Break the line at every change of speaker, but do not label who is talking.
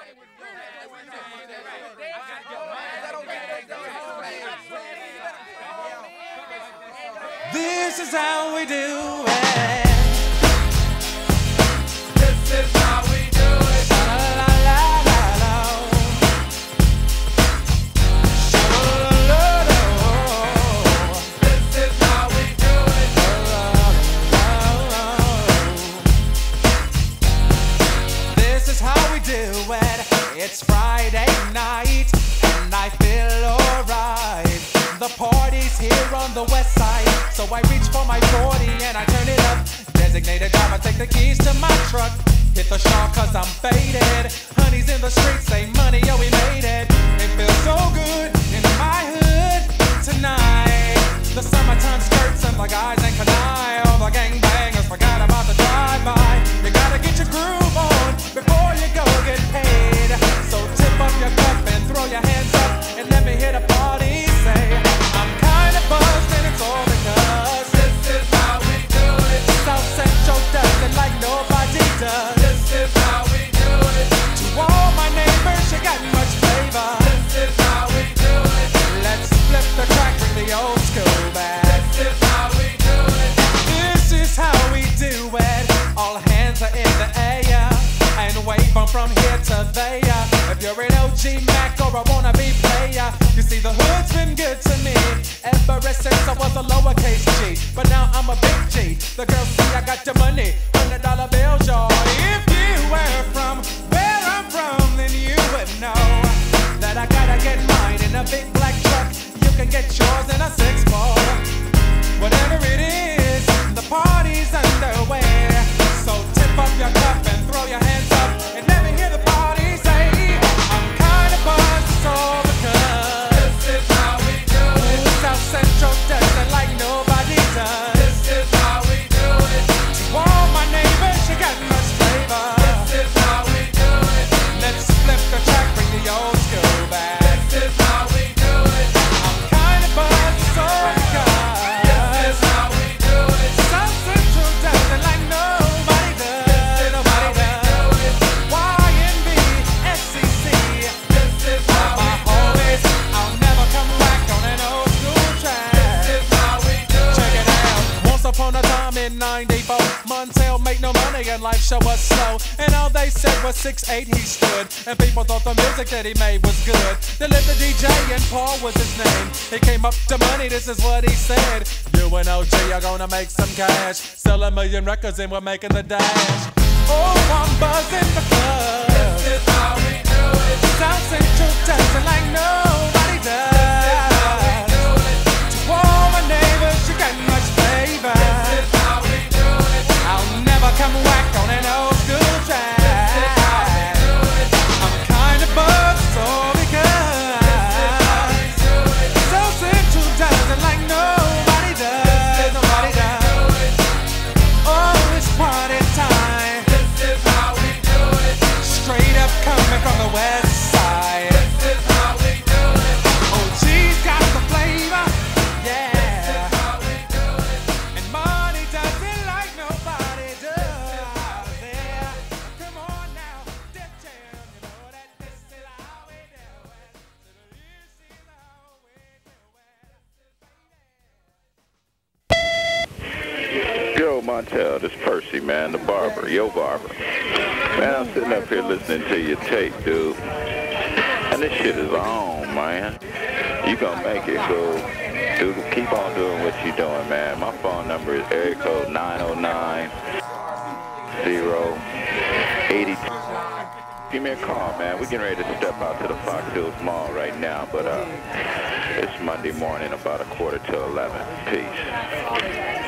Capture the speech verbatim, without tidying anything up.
This is how we do it.
This is how we do it.
La la la la la. La la la la.
This is how we do it.
La la la la. This is how we do it. It's Friday night and I feel alright. The party's here on the west side, so I reach for my forty and I turn it up. Designated driver, take the keys to my truck. Hit the shawl cause I'm faded. Honey's in the streets, say money, yo, we made it. It feels so good in my hood tonight. The summertime skirts and the guys ain't canine. All the gangbangers forgot about the drive-by. You gotta get your groove on before you go get paid. So tip up your cup and throw your hands up and let me hear the party say, I'm kinda buzzed and it's all because
This is how we do it.
South Central does it like nobody does.
This is how we do it.
To all my neighbors, you got much flavor.
This is how we do it.
Let's flip the track, bring the old school back.
This is how we do it.
This is how we do it. All hands are in the air and wave 'em from here to there. If you're an O G Mac or a wannabe player, you see the hood's been good to me ever since I was a lowercase G. But now I'm a big G. The girls see I got the money, hundred dollar bills, y'all. If you were from where I'm from, then you would know that I gotta get mine in a big black truck. You can get yours in a six four. Whatever it is, the party's underway. So tip up your cup and throw your hands up and let me hear the party say, I'm kinda buzzed, it's all because
This is how we do it.
South Central does it like nobody does.
This is how we do it.
To all my neighbors, you got much flavor.
This is how we do it.
Let's flip the track, bring the old school back.
This is how we do it.
I'm kinda buzzed, it's all because
This is how we do it.
South Central does it like nobody does. Nobody does. Y N B, S C C.
This is how
My
we do it.
homies, I'll never come back on an old school track.
This is how we do
Check
it.
it out. Once upon a time in ninety-four, Montel made no money and life show was slow. And all they said was six eight he stood. And people thought the music that he made was good. They lived the D J and Paul was his name. He came up to money, this is what he said. You and O G are gonna make some cash. Sell a million records and we're making the dash. Oh, I'm buzzing the club.
This is how we do it.
South Central does it like nobody does.
Do it.
To all my neighbors, you got much flavor.
This is how we do it.
I'll never come whack on an old school track. I'm kinda buzzed, so because South Central does it like nobody does. Nobody does. Oh, it's party time.
This is how we do it.
Straight up coming from the west side.
This is how we do it.
O G's got the flavor, yeah.
How we do it.
And money does it like nobody does. Yeah. Come on now, Def Jam, you know that this is how we do it. This is how we do it.
Yo, Montel, this Percy, man, the barber, yo barber. Man, I'm sitting up here listening to your tape, dude. And this shit is on, man. You gonna make it, so dude, keep on doing what you're doing, man. My phone number is area code nine oh nine, zero, eighty-two. Give me a call, man. We're getting ready to step out to the Fox Hills Mall right now, but uh, it's Monday morning, about a quarter to eleven. Peace.